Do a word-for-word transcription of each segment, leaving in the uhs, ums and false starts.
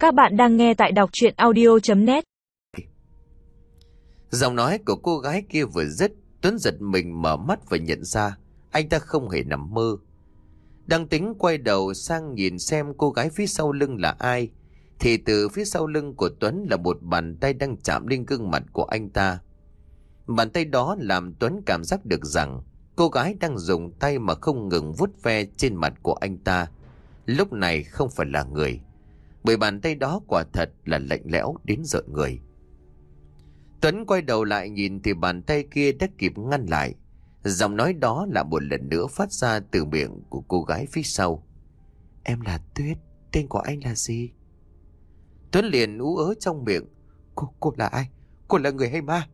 Các bạn đang nghe tại đọc truyện audio chấm net. Giọng nói của cô gái kia vừa dứt, Tuấn giật mình mở mắt và nhận ra anh ta không hề nằm mơ. Đang tính quay đầu sang nhìn xem cô gái phía sau lưng là ai, thì từ phía sau lưng của Tuấn là một bàn tay đang chạm lên gương mặt của anh ta. Bàn tay đó làm Tuấn cảm giác được rằng cô gái đang dùng tay mà không ngừng vuốt ve trên mặt của anh ta. Lúc này không phải là người, bởi bàn tay đó quả thật là lạnh lẽo đến rợn người. Tuấn quay đầu lại nhìn thì bàn tay kia đã kịp ngăn lại. Giọng nói đó là một lần nữa phát ra từ miệng của cô gái phía sau. Em là Tuyết, tên của anh là gì? Tuấn liền ú ớ trong miệng. Cô, cô là ai? Cô là người hay ma?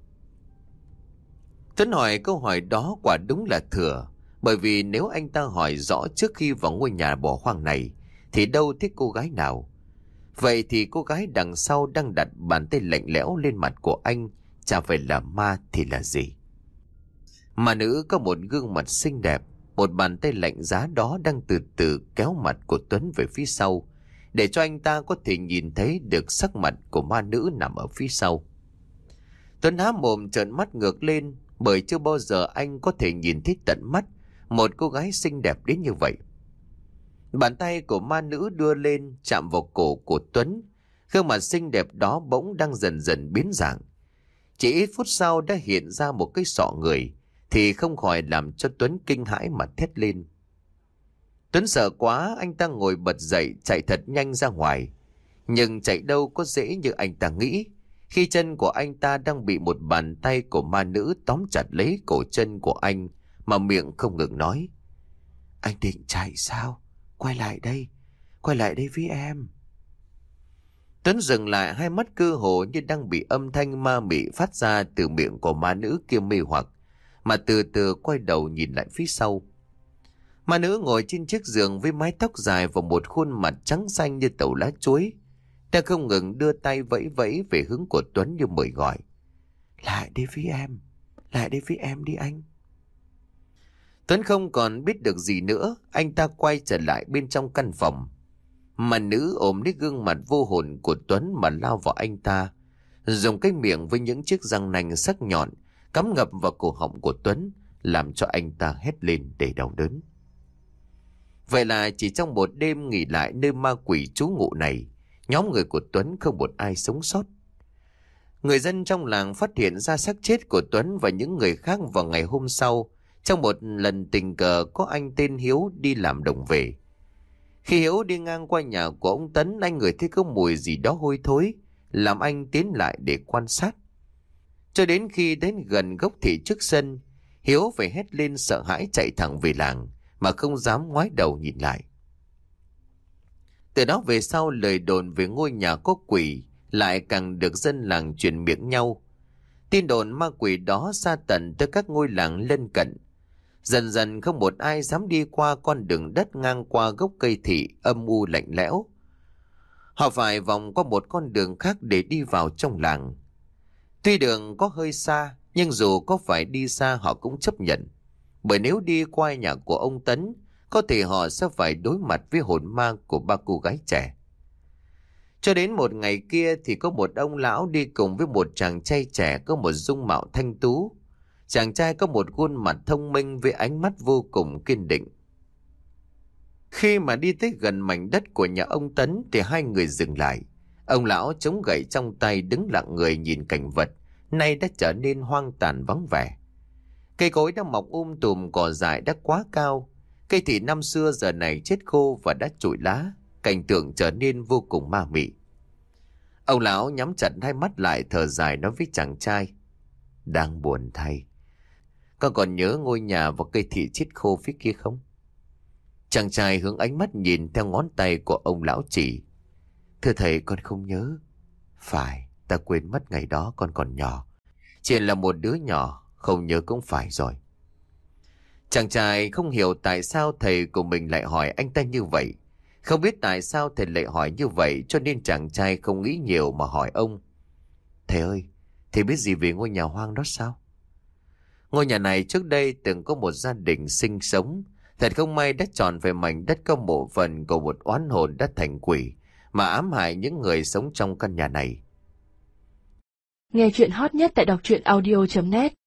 Tuấn hỏi câu hỏi đó quả đúng là thừa. Bởi vì nếu anh ta hỏi rõ trước khi vào ngôi nhà bỏ hoang này thì đâu thích cô gái nào. Vậy thì cô gái đằng sau đang đặt bàn tay lạnh lẽo lên mặt của anh chả phải là ma thì là gì? Mà nữ có một gương mặt xinh đẹp, một bàn tay lạnh giá đó đang từ từ kéo mặt của Tuấn về phía sau, để cho anh ta có thể nhìn thấy được sắc mặt của ma nữ nằm ở phía sau. Tuấn há mồm trợn mắt ngược lên, bởi chưa bao giờ anh có thể nhìn thấy tận mắt một cô gái xinh đẹp đến như vậy. Bàn tay của ma nữ đưa lên chạm vào cổ của Tuấn. Gương mặt xinh đẹp đó bỗng đang dần dần biến dạng. Chỉ ít phút sau đã hiện ra một cái sọ người, thì không khỏi làm cho Tuấn kinh hãi mà thét lên. Tuấn sợ quá, anh ta ngồi bật dậy chạy thật nhanh ra ngoài. Nhưng chạy đâu có dễ như anh ta nghĩ, khi chân của anh ta đang bị một bàn tay của ma nữ tóm chặt lấy cổ chân của anh, mà miệng không ngừng nói. Anh định chạy sao? Quay lại đây, quay lại đây với em. Tuấn dừng lại, hai mắt cơ hồ như đang bị âm thanh ma mị phát ra từ miệng của ma nữ kia mê hoặc, mà từ từ quay đầu nhìn lại phía sau. Ma nữ ngồi trên chiếc giường với mái tóc dài và một khuôn mặt trắng xanh như tàu lá chuối, đang không ngừng đưa tay vẫy vẫy về hướng của Tuấn như mời gọi. Lại đây với em, lại đây với em đi anh. Tuấn không còn biết được gì nữa, anh ta quay trở lại bên trong căn phòng. Mà nữ ôm lấy gương mặt vô hồn của Tuấn mà lao vào anh ta, dùng cái miệng với những chiếc răng nanh sắc nhọn cắm ngập vào cổ họng của Tuấn, làm cho anh ta hét lên để đau đớn. Vậy là chỉ trong một đêm nghỉ lại nơi ma quỷ trú ngụ này, nhóm người của Tuấn không một ai sống sót. Người dân trong làng phát hiện ra xác chết của Tuấn và những người khác vào ngày hôm sau, trong một lần tình cờ có anh tên Hiếu đi làm đồng về. Khi Hiếu đi ngang qua nhà của ông Tấn, anh ngửi thấy có mùi gì đó hôi thối, làm anh tiến lại để quan sát. Cho đến khi đến gần gốc thị trước sân, Hiếu phải hét lên sợ hãi chạy thẳng về làng, mà không dám ngoái đầu nhìn lại. Từ đó về sau, lời đồn về ngôi nhà có quỷ lại càng được dân làng truyền miệng nhau. Tin đồn ma quỷ đó xa tận tới các ngôi làng lân cận. Dần dần không một ai dám đi qua con đường đất ngang qua gốc cây thị âm u lạnh lẽo. Họ phải vòng qua một con đường khác để đi vào trong làng. Tuy đường có hơi xa, nhưng dù có phải đi xa họ cũng chấp nhận. Bởi nếu đi qua nhà của ông Tấn, có thể họ sẽ phải đối mặt với hồn ma của ba cô gái trẻ. Cho đến một ngày kia thì có một ông lão đi cùng với một chàng trai trẻ có một dung mạo thanh tú. Chàng trai có một khuôn mặt thông minh với ánh mắt vô cùng kiên định. Khi mà đi tới gần mảnh đất của nhà ông Tấn thì hai người dừng lại. Ông lão chống gậy trong tay đứng lặng người nhìn cảnh vật nay đã trở nên hoang tàn vắng vẻ. Cây cối đã mọc um tùm, cỏ dại đã quá cao. Cây thì năm xưa giờ này chết khô và đã trụi lá, cảnh tượng trở nên vô cùng ma mị. Ông lão nhắm chặt hai mắt lại, thở dài nói với chàng trai. Đang buồn thay. Con còn nhớ ngôi nhà và cây thị chết khô phía kia không? Chàng trai hướng ánh mắt nhìn theo ngón tay của ông lão chỉ. Thưa thầy, con không nhớ. Phải, ta quên mất ngày đó con còn nhỏ. Chỉ là một đứa nhỏ, không nhớ cũng phải rồi. Chàng trai không hiểu tại sao thầy của mình lại hỏi anh ta như vậy. Không biết tại sao thầy lại hỏi như vậy, cho nên chàng trai không nghĩ nhiều mà hỏi ông. Thầy ơi, thầy biết gì về ngôi nhà hoang đó sao? Ngôi nhà này trước đây từng có một gia đình sinh sống. Thật không may đã chọn về mảnh đất có mộ phần của một oán hồn đã thành quỷ, mà ám hại những người sống trong căn nhà này. Nghe chuyện hot nhất tại đọc truyện audio chấm net